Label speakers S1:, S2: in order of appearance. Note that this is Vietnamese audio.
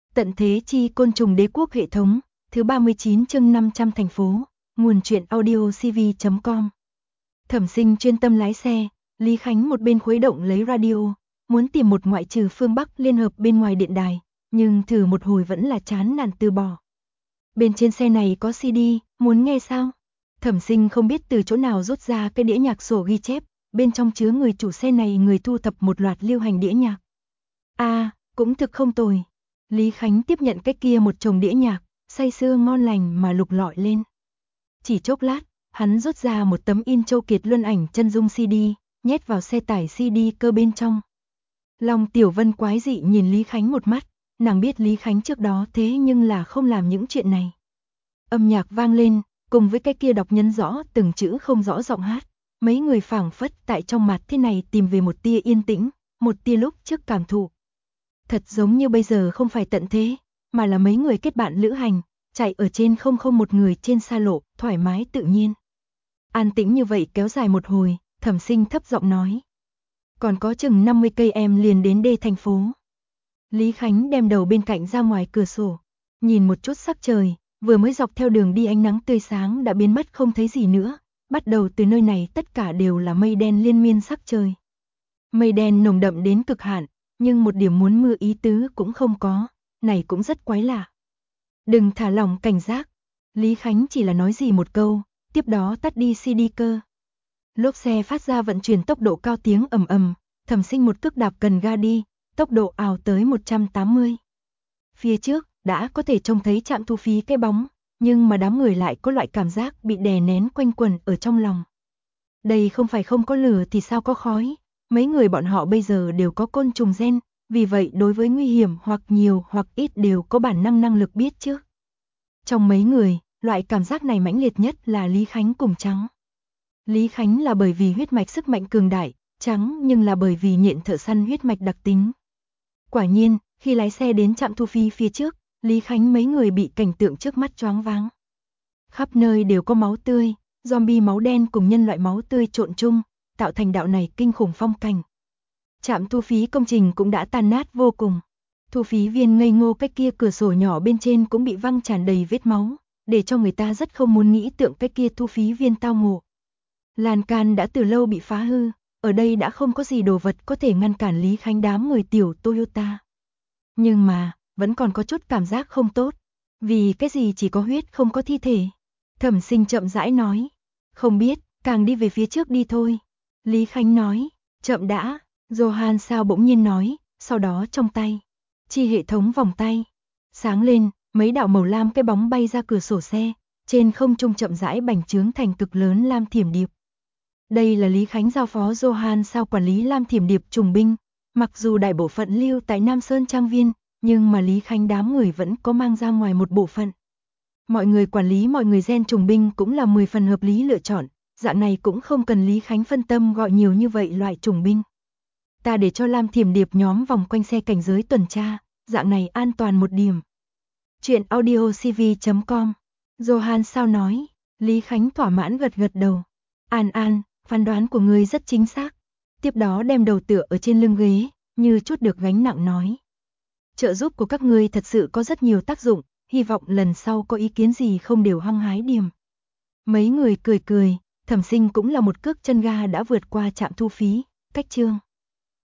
S1: Tận thế chi côn trùng đế quốc hệ thống, thứ 39 chương 500 thành phố, nguồn truyện audio cv.com. Thẩm Sinh chuyên tâm lái xe, Lý Khánh một bên khuấy động lấy radio, muốn tìm một ngoại trừ phương Bắc liên hợp bên ngoài điện đài, nhưng thử một hồi vẫn là chán nản từ bỏ. Bên trên xe này có CD, muốn nghe sao? Thẩm Sinh không biết từ chỗ nào rút ra cái đĩa nhạc sổ ghi chép, bên trong chứa người chủ xe này người thu thập một loạt lưu hành đĩa nhạc. Cũng thực không tồi. Lý Khánh tiếp nhận cái kia một chồng đĩa nhạc, say sưa ngon lành mà lục lọi lên. Chỉ chốc lát, hắn rút ra một tấm in Châu Kiệt Luân ảnh chân dung CD, nhét vào xe tải CD cơ bên trong. Long Tiểu Vân quái dị nhìn Lý Khánh một mắt, nàng biết Lý Khánh trước đó thế nhưng là không làm những chuyện này. Âm nhạc vang lên, cùng với cái kia đọc nhấn rõ từng chữ không rõ giọng hát, mấy người phảng phất tại trong mặt thế này tìm về một tia yên tĩnh, một tia lúc trước cảm thụ. Thật giống như bây giờ không phải tận thế, mà là mấy người kết bạn lữ hành, chạy ở trên một người trên xa lộ, thoải mái tự nhiên. An tĩnh như vậy kéo dài một hồi, Thẩm Sinh thấp giọng nói. Còn có chừng 50 cây em liền đến đê thành phố. Lý Khánh đem đầu bên cạnh ra ngoài cửa sổ, nhìn một chút sắc trời, vừa mới dọc theo đường đi ánh nắng tươi sáng đã biến mất không thấy gì nữa, bắt đầu từ nơi này tất cả đều là mây đen liên miên sắc trời. Mây đen nồng đậm đến cực hạn, nhưng một điểm muốn mưa ý tứ cũng không có, này cũng rất quái lạ. Đừng thả lỏng cảnh giác. Lý Khánh chỉ là nói gì một câu, tiếp đó tắt đi CD cơ. Lốp xe phát ra vận chuyển tốc độ cao tiếng ầm ầm, Thẩm Sinh một cước đạp cần ga đi, tốc độ ào tới 180. Phía trước đã có thể trông thấy trạm thu phí cái bóng, nhưng mà đám người lại có loại cảm giác bị đè nén quanh quẩn ở trong lòng. Đây không phải không có lửa thì sao có khói, mấy người bọn họ bây giờ đều có côn trùng gen, vì vậy đối với nguy hiểm hoặc nhiều hoặc ít đều có bản năng lực biết trước. Trong mấy người, loại cảm giác này mãnh liệt nhất là Lý Khánh cùng Trắng. Lý Khánh là bởi vì huyết mạch sức mạnh cường đại, Trắng nhưng là bởi vì nhện thợ săn huyết mạch đặc tính. Quả nhiên, khi lái xe đến trạm thu phí phía trước, Lý Khánh mấy người bị cảnh tượng trước mắt choáng váng. Khắp nơi đều có máu tươi, zombie máu đen cùng nhân loại máu tươi trộn chung, tạo thành đạo này kinh khủng phong cảnh. Trạm thu phí công trình cũng đã tàn nát vô cùng. Thu phí viên ngây ngô cái kia cửa sổ nhỏ bên trên cũng bị văng tràn đầy vết máu, để cho người ta rất không muốn nghĩ tượng cái kia thu phí viên tao ngộ. Lan can đã từ lâu bị phá hư, ở đây đã không có gì đồ vật có thể ngăn cản Lý Khánh đám người tiểu Toyota. Nhưng mà, vẫn còn có chút cảm giác không tốt. Vì cái gì chỉ có huyết không có thi thể? Thẩm Sinh chậm rãi nói. Không biết, càng đi về phía trước đi thôi. Lý Khánh nói, chậm đã. Johan sao bỗng nhiên nói, sau đó trong tay. Chi hệ thống vòng tay. Sáng lên, mấy đạo màu lam cái bóng bay ra cửa sổ xe. Trên không trung chậm rãi bành trướng thành cực lớn lam thiểm điệp. Đây là Lý Khánh giao phó Johan sao quản lý lam thiểm điệp trùng binh. Mặc dù đại bộ phận lưu tại Nam Sơn Trang Viên, nhưng mà Lý Khánh đám người vẫn có mang ra ngoài một bộ phận. Mọi người quản lý mọi người gen trùng binh cũng là 10 phần hợp lý lựa chọn, dạng này cũng không cần Lý Khánh phân tâm gọi nhiều như vậy loại trùng binh. Ta để cho lam thiểm điệp nhóm vòng quanh xe cảnh giới tuần tra, dạng này an toàn một điểm. Chuyện audio cv.com. Johan sao nói, Lý Khánh thỏa mãn gật gật đầu. An, phán đoán của ngươi rất chính xác. Tiếp đó đem đầu tựa ở trên lưng ghế, như chút được gánh nặng nói. Trợ giúp của các ngươi thật sự có rất nhiều tác dụng, hy vọng lần sau có ý kiến gì không đều hăng hái điểm. Mấy người cười, Thẩm Sinh cũng là một cước chân ga đã vượt qua trạm thu phí, cách chương.